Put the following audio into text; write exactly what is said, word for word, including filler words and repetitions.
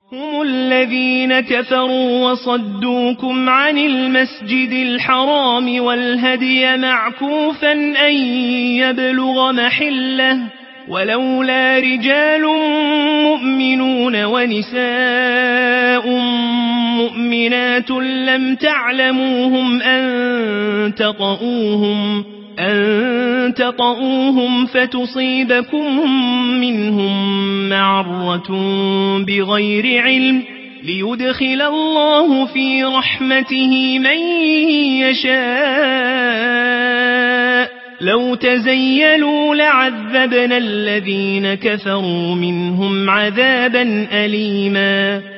هم الذين كفروا وصدوكم عن المسجد الحرام والهدي معكوفا أن يبلغ محله ولولا رجال مؤمنون ونساء مؤمنات لم تعلموهم أن تطؤوهم أن تطؤوهم فتصيبكم منهم معرة بغير علم ليدخل الله في رحمته من يشاء لو تزيلوا لعذبنا الذين كفروا منهم عذابا أليما